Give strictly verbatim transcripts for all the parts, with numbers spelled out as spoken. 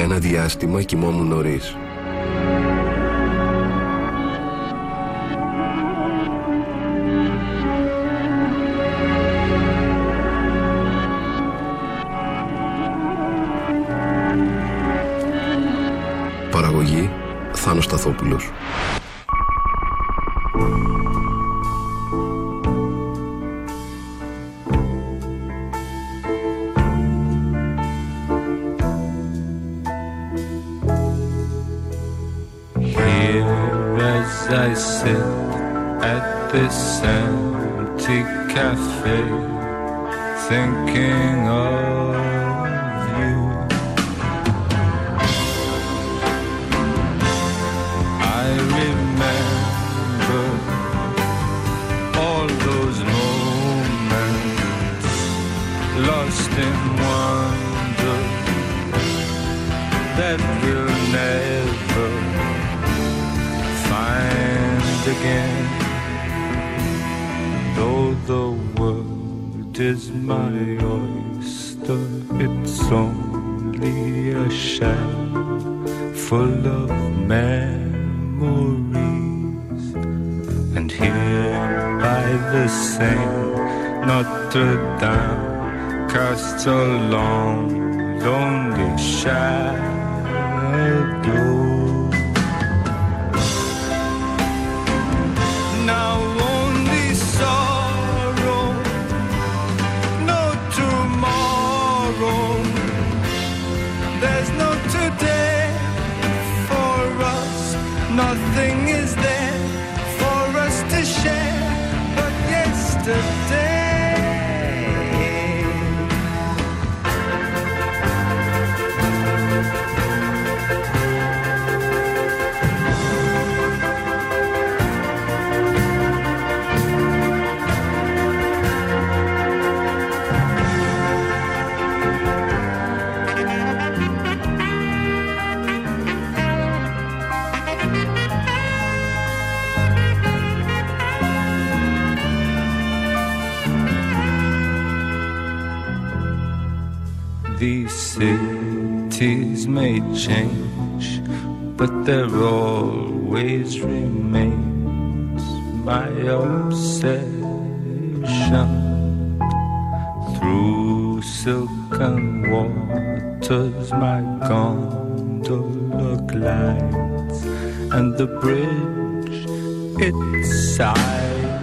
ένα διάστημα κοιμόμουν νωρίς. Παραγωγή Θάνος Σταθόπουλος. I sit at this empty cafe, thinking of you. I remember all those moments lost in wonder that will never find again. Though the world is my oyster, it's only a shell full of memories. And here by the Seine, Notre Dame casts a long, lonely shadow. Nothing is there for us to share but yesterday. These cities may change, but there always remains my obsession. Through silken waters my gondola glides, and the bridge it sighs.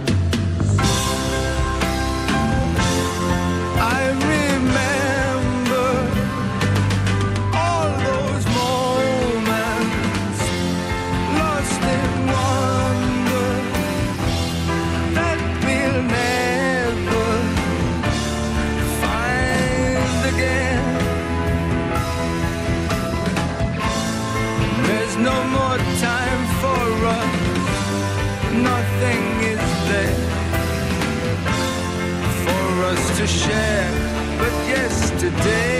To share, but yesterday.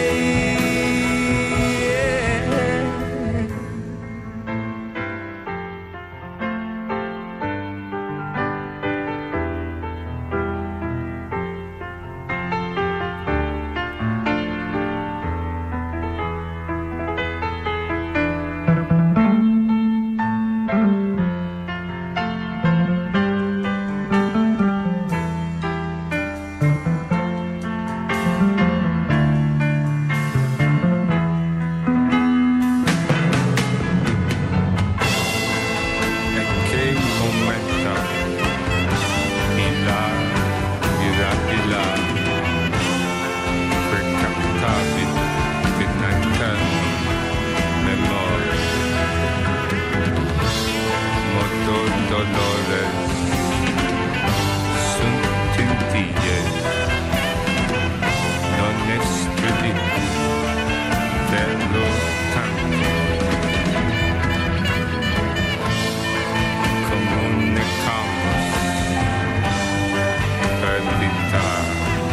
Comunicamos, perdita.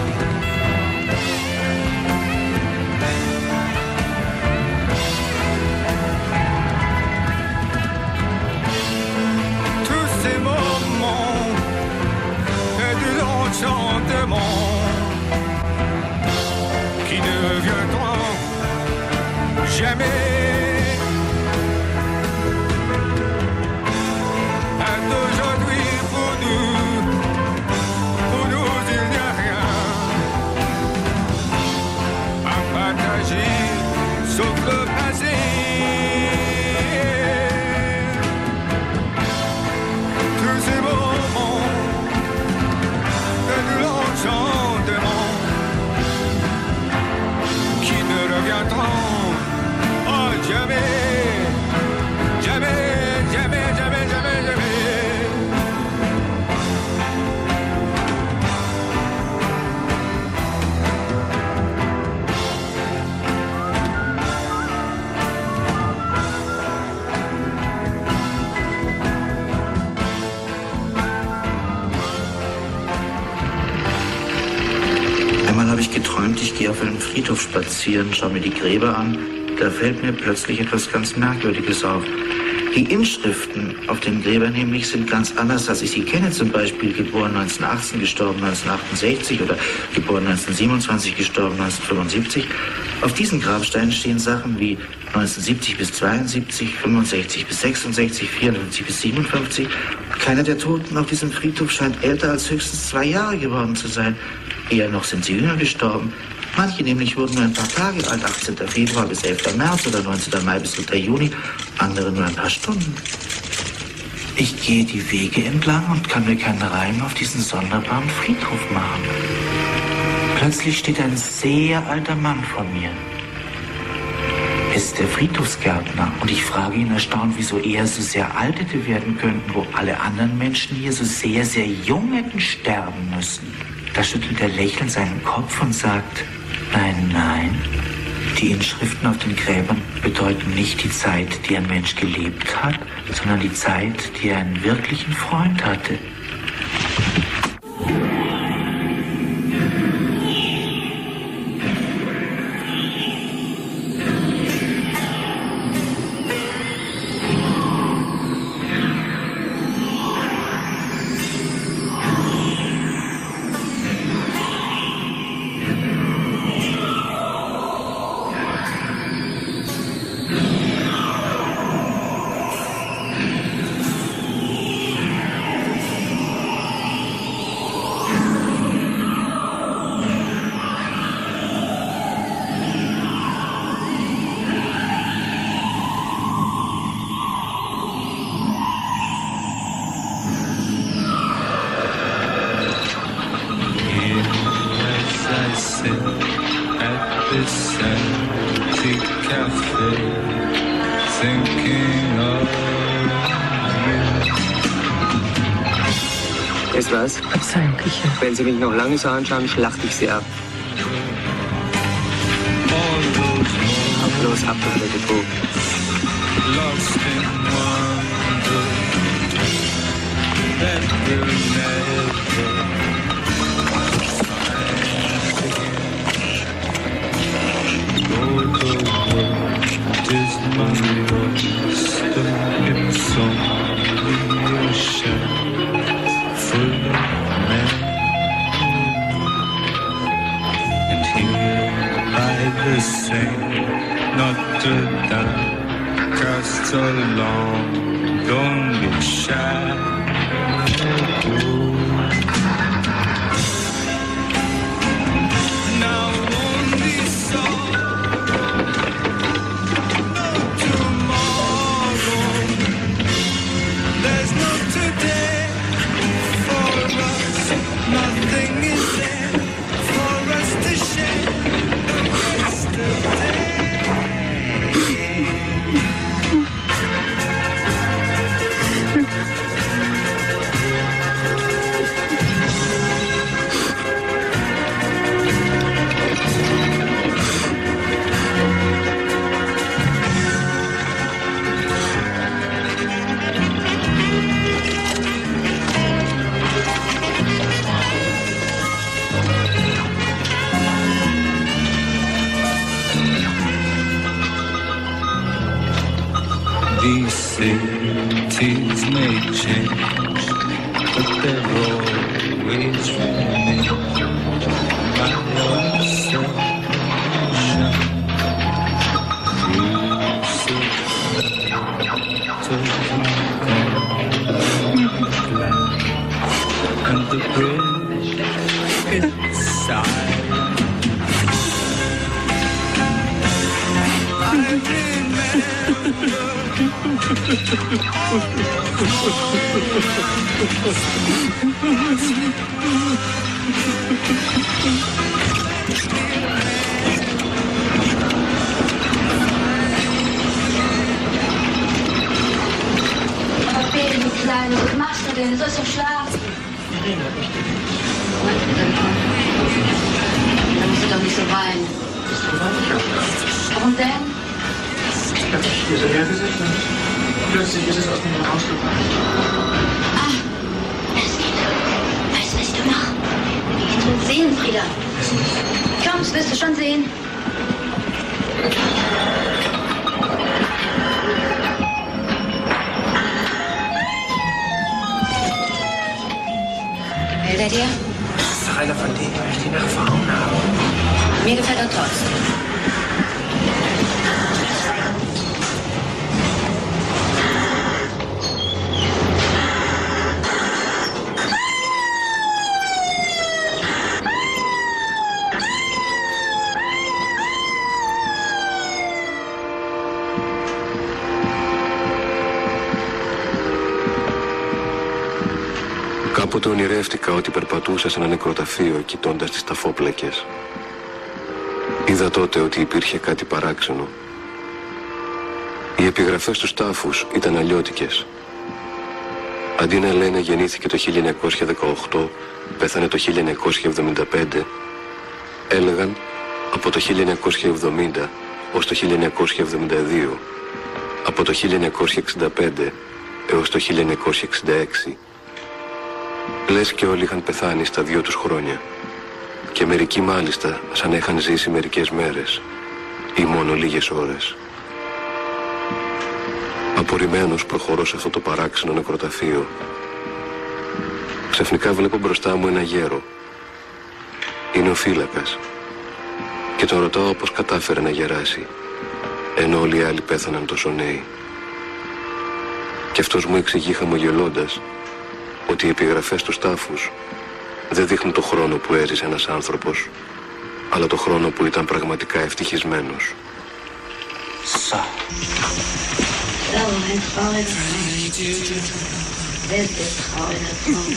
ich geträumt, ich gehe auf einem Friedhof spazieren, schaue mir die Gräber an. Da fällt mir plötzlich etwas ganz Merkwürdiges auf. Die Inschriften auf den Gräbern nämlich sind ganz anders, als ich sie kenne. Zum Beispiel geboren neunzehnhundertachtzehn, gestorben neunzehnhundertachtundsechzig oder geboren neunzehnhundertsiebenundzwanzig, gestorben neunzehnhundertfünfundsiebzig. Auf diesen Grabsteinen stehen Sachen wie neunzehnhundertsiebzig bis zweiundsiebzig, fünfundsechzig bis sechsundsechzig, vierundfünfzig bis siebenundfünfzig. Keiner der Toten auf diesem Friedhof scheint älter als höchstens zwei Jahre geworden zu sein. Eher noch sind sie jünger gestorben. Manche nämlich wurden nur ein paar Tage alt, achtzehnten Februar bis elften März oder neunzehnten Mai bis dritten Juni, andere nur ein paar Stunden. Ich gehe die Wege entlang und kann mir keinen Reim auf diesen sonderbaren Friedhof machen. Plötzlich steht ein sehr alter Mann vor mir. Es ist der Friedhofsgärtner und ich frage ihn erstaunt, wieso er so sehr alt hätte werden können, wo alle anderen Menschen hier so sehr, sehr jung hätten sterben müssen. Da schüttelt er lächelnd seinen Kopf und sagt, nein, nein, die Inschriften auf den Gräbern bedeuten nicht die Zeit, die ein Mensch gelebt hat, sondern die Zeit, die er einen wirklichen Freund hatte. Weißt du was? Was eigentlich? Wenn Sie mich noch lange so anschauen, schlachte ich Sie ab. Ab los, ab, du blöde Vogel. Lost in wonder that we'll never find again. Though the world is my oyster, it's only a shell full of men. And here by the Seine, Notre Dame casts a long, lonely shadow. Now only so, no tomorrow. There's no today for us. Nothing is there for us to share. No yesterday. These cities may change, but they've always remained my obsession. And the bridge inside. I remember. Aber Baby, du Kleine, was machst du denn? Du sollst doch schlafen. Da musst du doch nicht so weinen. Warum denn? Ich hab dich hier so hergesetzt und plötzlich ist es aus mir rausgebracht. Ah, es geht. Weißt du, was ich da mache? Ich will sehen, Frieda. wissen Sie? Komm, das wirst du schon sehen. Will der dir? Das ist doch einer von denen, die nach Frauen haben. Mir gefällt er trotzdem. Κάποτε ονειρεύτηκα ότι περπατούσα σε ένα νεκροταφείο κοιτώντας τις ταφόπλακες. Είδα τότε ότι υπήρχε κάτι παράξενο. Οι επιγραφές στους τάφους ήταν αλλιώτικες. Αντί να λένε γεννήθηκε το χίλια εννιακόσια δεκαοκτώ, πέθανε το χίλια εννιακόσια εβδομήντα πέντε, έλεγαν από το χίλια εννιακόσια εβδομήντα ως το χίλια εννιακόσια εβδομήντα δύο, από το χίλια εννιακόσια εξήντα πέντε έως το χίλια εννιακόσια εξήντα έξι. Λες και όλοι είχαν πεθάνει στα δύο τους χρόνια. Και μερικοί μάλιστα σαν είχαν ζήσει μερικές μέρες ή μόνο λίγες ώρες. Απορριμμένος προχωρώ σε αυτό το παράξενο νεκροταφείο. Ξαφνικά βλέπω μπροστά μου ένα γέρο. Είναι ο φύλακας. Και τον ρωτάω πώς κατάφερε να γεράσει, ενώ όλοι οι άλλοι πέθαναν τόσο νέοι. Και αυτός μου εξηγεί χαμογελώντας ότι οι επιγραφές στους τάφους δεν δείχνουν το χρόνο που έζησε ένας άνθρωπος, αλλά το χρόνο που ήταν πραγματικά ευτυχισμένος. So. So, ein trauriger Traum. Wirklich trauriger Traum.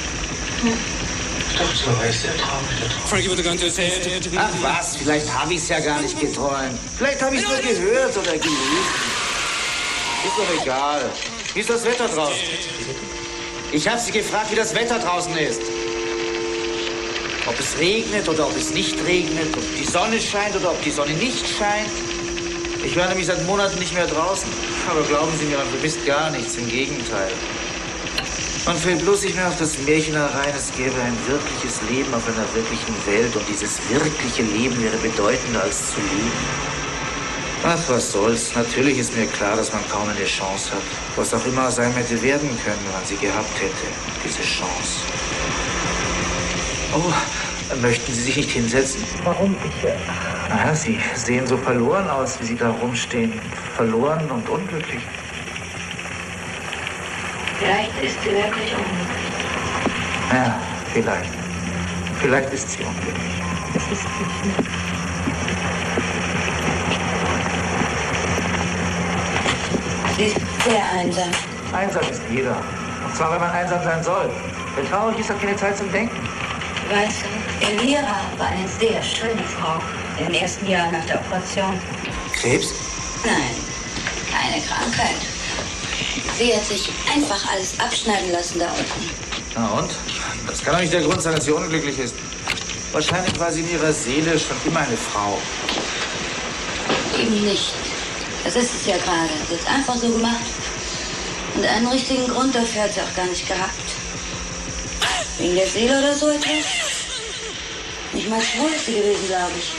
Doch, so ist der traurig, der Traum. Frankie, what are going to say? Ach was, vielleicht habe ich es ja gar nicht geträumt. Vielleicht habe ich es nur gehört oder gelesen. Ist doch egal. Wie ist das Wetter draußen? Ich habe Sie gefragt, wie das Wetter draußen ist. Ob es regnet oder ob es nicht regnet, ob die Sonne scheint oder ob die Sonne nicht scheint. Ich war nämlich seit Monaten nicht mehr draußen. Aber glauben Sie mir, man vermisst gar nichts, im Gegenteil. Man fällt bloß nicht mehr auf das Märchen herein, es gäbe ein wirkliches Leben auf einer wirklichen Welt und dieses wirkliche Leben wäre bedeutender als zu leben. Ach, was soll's. Natürlich ist mir klar, dass man kaum eine Chance hat. Was auch immer aus einem hätte werden können, wenn man sie gehabt hätte, diese Chance. Oh, möchten Sie sich nicht hinsetzen? Warum? Ich, äh... Naja, Sie sehen so verloren aus, wie Sie da rumstehen. Verloren und unglücklich. Vielleicht ist sie wirklich unglücklich. Ja, vielleicht. Vielleicht ist sie unglücklich. Das ist nicht. Sie ist sehr einsam. Einsam ist jeder. Und zwar, wenn man einsam sein soll. Wer traurig ist, hat keine Zeit zum Denken. Weißt du, Elvira war eine sehr schöne Frau im ersten Jahr nach der Operation. Krebs? Nein, keine Krankheit. Sie hat sich einfach alles abschneiden lassen da unten. Na und? Das kann doch nicht der Grund sein, dass sie unglücklich ist. Wahrscheinlich war sie in ihrer Seele schon immer eine Frau. Eben nicht. Das ist es ja gerade. Sie hat es einfach so gemacht. Und einen richtigen Grund dafür hat sie auch gar nicht gehabt. Wegen der Seele oder so etwas? Nicht mal schwul ist sie gewesen, glaube ich.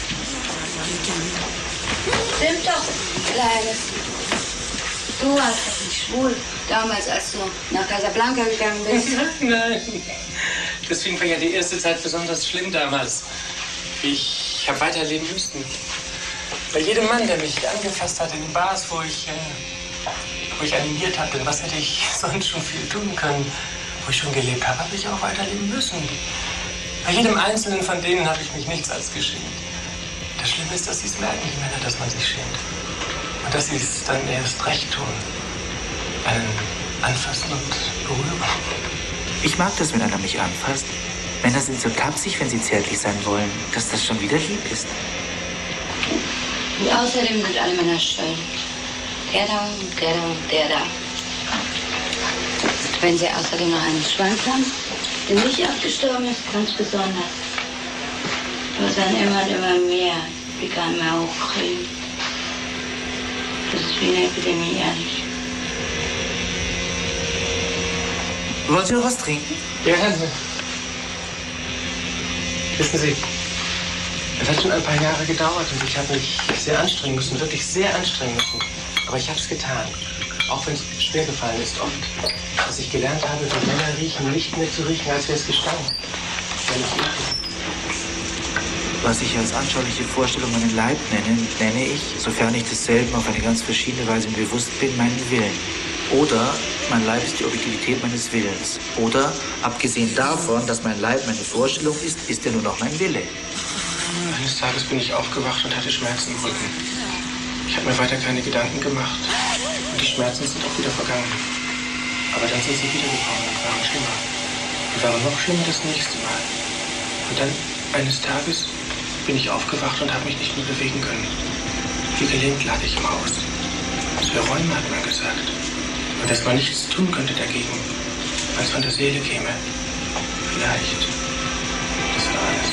Stimmt doch, Kleines. Du warst doch nicht schwul, damals, als du nach Casablanca gegangen bist. Nein. Deswegen war ja die erste Zeit besonders schlimm damals. Ich habe weiterleben müssen. Bei jedem Mann, der mich angefasst hat in den Bars, wo ich, äh, wo ich animiert hatte, was hätte ich sonst schon viel tun können, wo ich schon gelebt habe, habe ich auch weiterleben müssen. Bei jedem Einzelnen von denen habe ich mich nichts als geschämt. Das Schlimme ist, dass sie es merken, die Männer, dass man sich schämt. Und dass sie es dann erst recht tun. Einen anfassen und berühren. Ich mag das, wenn einer mich anfasst. Männer sind so tapsig, wenn sie zärtlich sein wollen, dass das schon wieder lieb ist. Und außerdem sind alle Männer schön. Der da und der da und der da. Wenn sie außerdem noch einen Schwanz haben, der nicht abgestorben ist, ganz besonders. Aber es werden immer und immer mehr, die gar nicht mehr hochkriegen. Das ist wie eine Epidemie, ehrlich. Wollen Sie noch was trinken? Gerne. Wissen Sie, es hat schon ein paar Jahre gedauert und ich habe mich sehr anstrengen müssen, wirklich sehr anstrengen müssen. Aber ich habe es getan, auch wenn es schwer gefallen ist oft. Dass ich gelernt habe, wie Männer riechen, nicht mehr zu riechen, als wäre es Gestank. Wenn ich rieche. Was ich als anschauliche Vorstellung meinen Leib nenne, nenne ich, sofern ich desselben auf eine ganz verschiedene Weise mir bewusst bin, meinen Willen. Oder mein Leib ist die Objektivität meines Willens. Oder, abgesehen davon, dass mein Leib meine Vorstellung ist, ist er nur noch mein Wille. Eines Tages bin ich aufgewacht und hatte Schmerzen im Rücken. Ich habe mir weiter keine Gedanken gemacht. Und die Schmerzen sind auch wieder vergangen. Aber dann sind sie wiedergekommen und waren schlimmer. Und waren noch schlimmer das nächste Mal. Und dann, eines Tages, bin ich aufgewacht und habe mich nicht mehr bewegen können. Wie gelähmt lag ich im Haus. Es wäre Rheuma, hat man gesagt. Und dass man nichts tun könnte dagegen, als von der Seele käme. Vielleicht. Das war alles.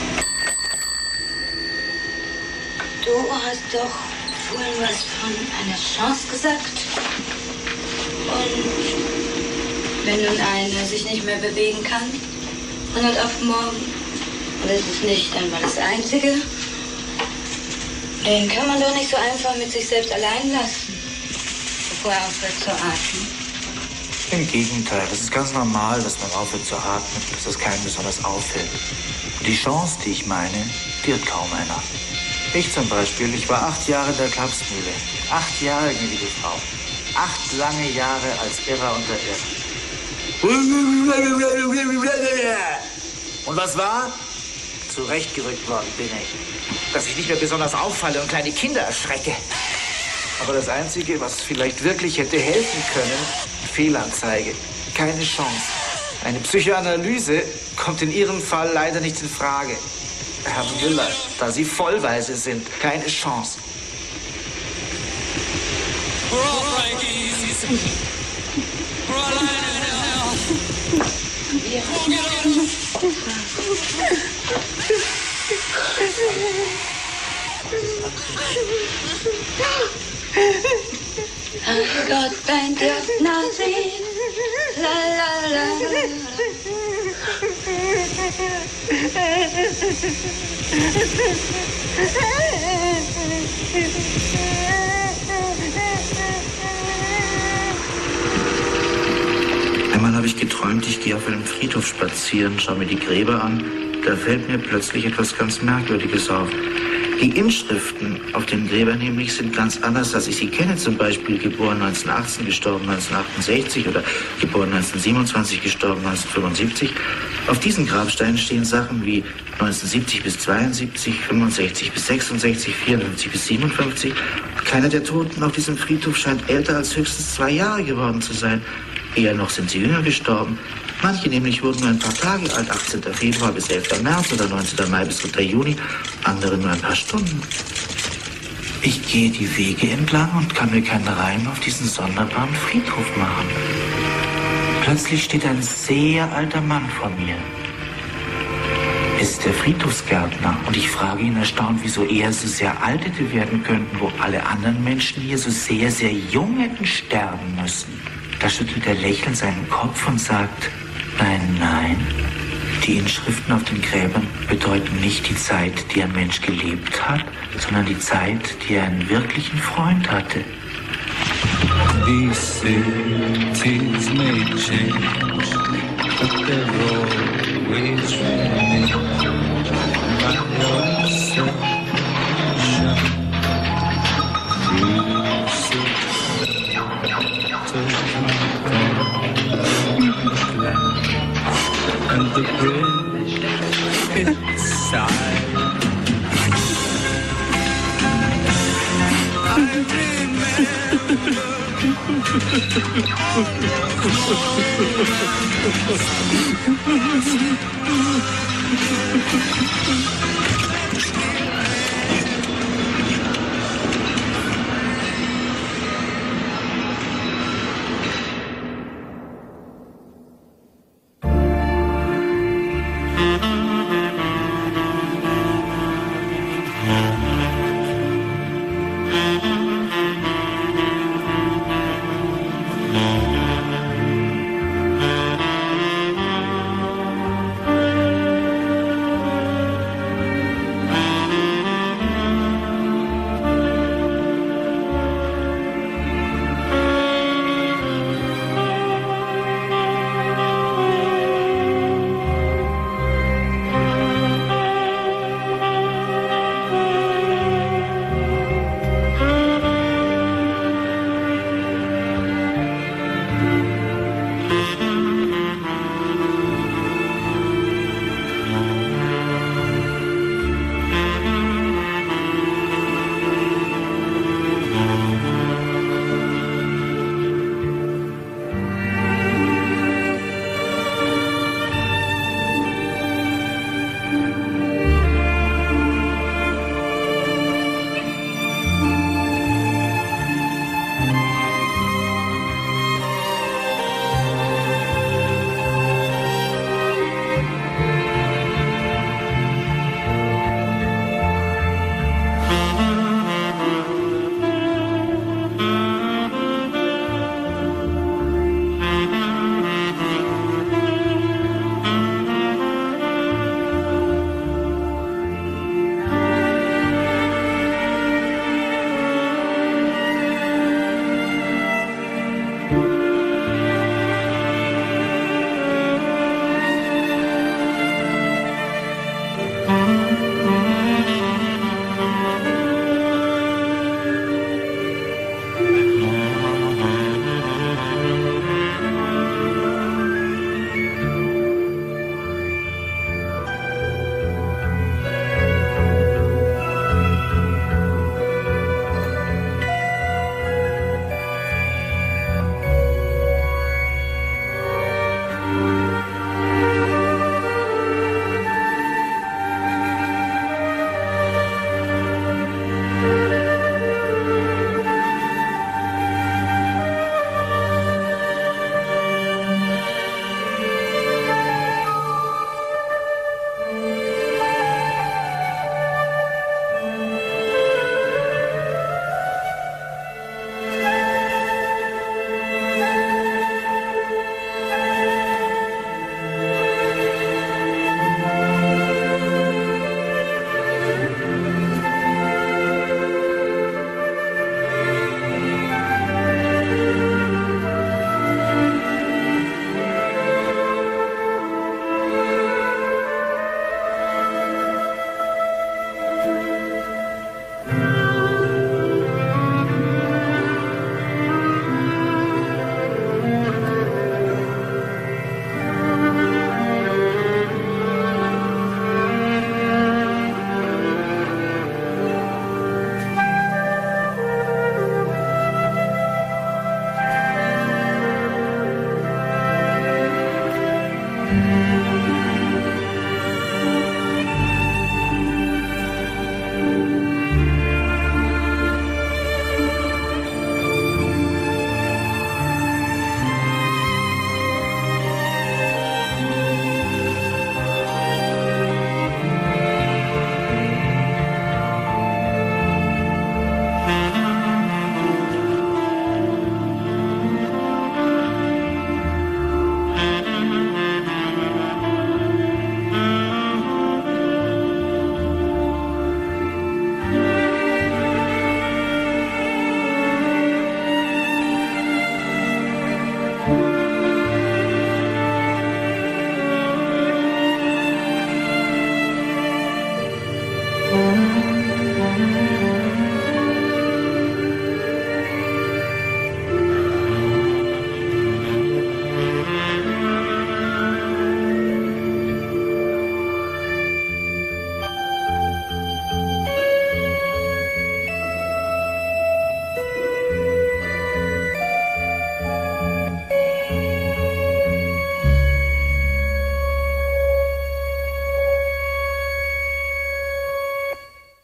Du hast doch vorhin was von einer Chance gesagt. Und wenn nun einer sich nicht mehr bewegen kann, von heute auf morgen, und es ist nicht einmal das Einzige, den kann man doch nicht so einfach mit sich selbst allein lassen, bevor er aufhört zu atmen. Im Gegenteil, es ist ganz normal, dass man aufhört zu atmen, dass das keinem besonders auffällt. Und die Chance, die ich meine, die hat kaum einer. Ich zum Beispiel, ich war acht Jahre in der Klapsmühle. Acht Jahre, gnädige Frau. Acht lange Jahre als Irrer unter Irren. Und was war? Zurechtgerückt worden bin ich. Dass ich nicht mehr besonders auffalle und kleine Kinder erschrecke. Aber das Einzige, was vielleicht wirklich hätte helfen können, Fehlanzeige. Keine Chance. Eine Psychoanalyse kommt in Ihrem Fall leider nicht in Frage. Herr Müller, da Sie vollweise sind, keine Chance. We're all Frankies. We're all lying in hell. Won't get Ach Gott, dein Diagnose. La la la la. Einmal habe ich geträumt, ich gehe auf einem Friedhof spazieren, schaue mir die Gräber an. Da fällt mir plötzlich etwas ganz Merkwürdiges auf. Die Inschriften auf den Gräbern nämlich sind ganz anders, als ich sie kenne. Zum Beispiel geboren neunzehnhundertachtzehn, gestorben neunzehnhundertachtundsechzig oder geboren neunzehnhundertsiebenundzwanzig, gestorben neunzehnhundertfünfundsiebzig. Auf diesen Grabsteinen stehen Sachen wie neunzehnhundertsiebzig bis zweiundsiebzig, fünfundsechzig bis sechsundsechzig, vierundfünfzig bis siebenundfünfzig. Keiner der Toten auf diesem Friedhof scheint älter als höchstens zwei Jahre geworden zu sein. Eher noch sind sie jünger gestorben. Manche nämlich wurden nur ein paar Tage alt, achtzehnten Februar bis elften März oder neunzehnten Mai bis dritten Juni, andere nur ein paar Stunden. Ich gehe die Wege entlang und kann mir keinen Reim auf diesen sonderbaren Friedhof machen. Plötzlich steht ein sehr alter Mann vor mir. Es ist der Friedhofsgärtner und ich frage ihn erstaunt, wieso er so sehr alt hätte werden können, wo alle anderen Menschen hier so sehr, sehr jung hätten sterben müssen. Da schüttelt er lächelnd seinen Kopf und sagt, nein, nein, die Inschriften auf den Gräbern bedeuten nicht die Zeit, die ein Mensch gelebt hat, sondern die Zeit, die er einen wirklichen Freund hatte. These cities may change, but they'll always remain by your sunshine. And the bridge inside.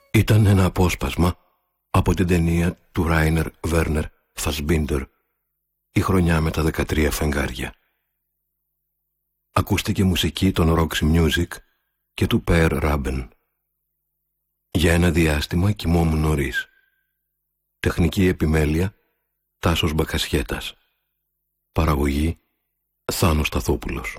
Ήταν ένα απόσπασμα από την ταινία του Ράινερ Βέρνερ Φασμπίντερ «Η χρονιά με τα δεκατρία φεγγάρια». Ακούστηκε μουσική των Roxy Music και του Per Rabben. Για ένα διάστημα κοιμόμουν νωρίς. Τεχνική επιμέλεια Τάσος Μπακασιέτας. Παραγωγή Θάνος Σταθόπουλος.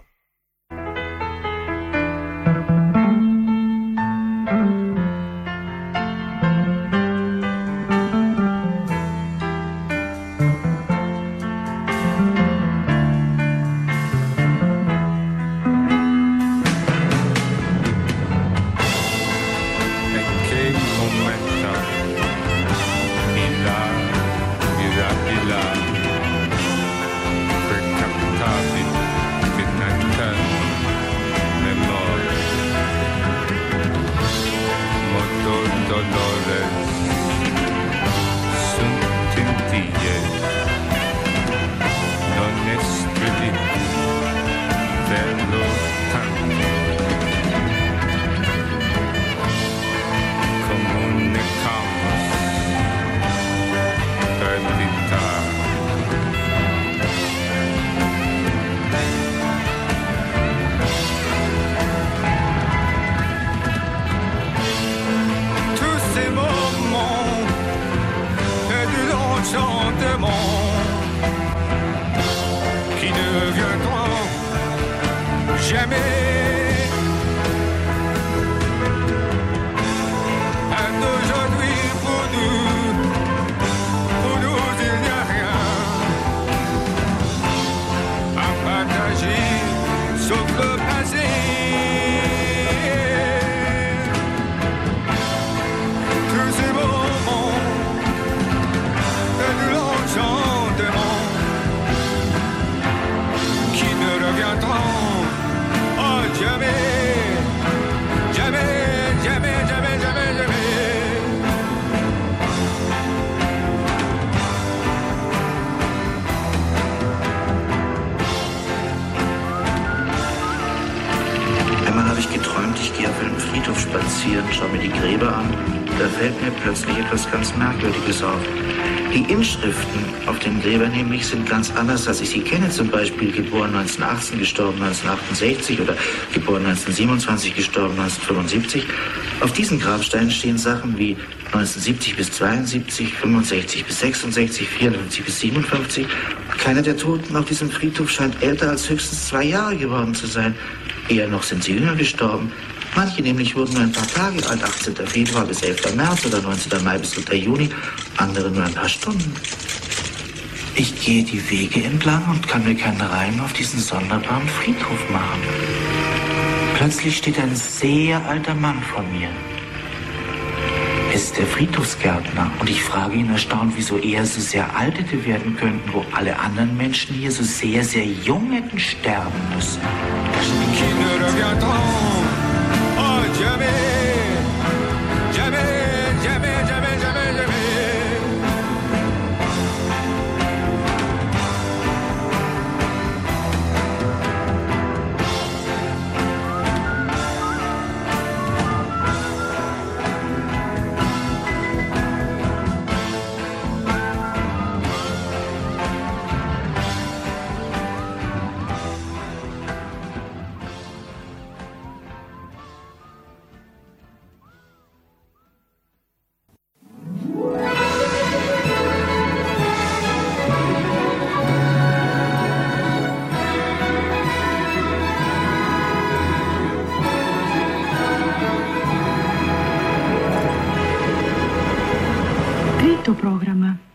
Plötzlich etwas ganz Merkwürdiges auf. Die Inschriften auf den Gräbern nämlich sind ganz anders, als ich sie kenne. Zum Beispiel geboren neunzehnhundertachtzehn, gestorben neunzehnhundertachtundsechzig oder geboren neunzehnhundertsiebenundzwanzig, gestorben neunzehnhundertfünfundsiebzig. Auf diesen Grabsteinen stehen Sachen wie neunzehnhundertsiebzig bis zweiundsiebzig, fünfundsechzig bis sechsundsechzig, vierundfünfzig bis siebenundfünfzig. Keiner der Toten auf diesem Friedhof scheint älter als höchstens zwei Jahre geworden zu sein. Eher noch sind sie jünger gestorben. Manche nämlich wurden nur ein paar Tage alt, achtzehnten Februar bis elften März oder neunzehnten Mai bis dritten Juni, andere nur ein paar Stunden. Ich gehe die Wege entlang und kann mir keinen Reim auf diesen sonderbaren Friedhof machen. Plötzlich steht ein sehr alter Mann vor mir. Es ist der Friedhofsgärtner und ich frage ihn erstaunt, wieso er so sehr alt hätte werden können, wo alle anderen Menschen hier so sehr, sehr jung hätten sterben müssen. Jamais, jamais, jamais, jamais, jamais, jamais. Το πρόγραμμα.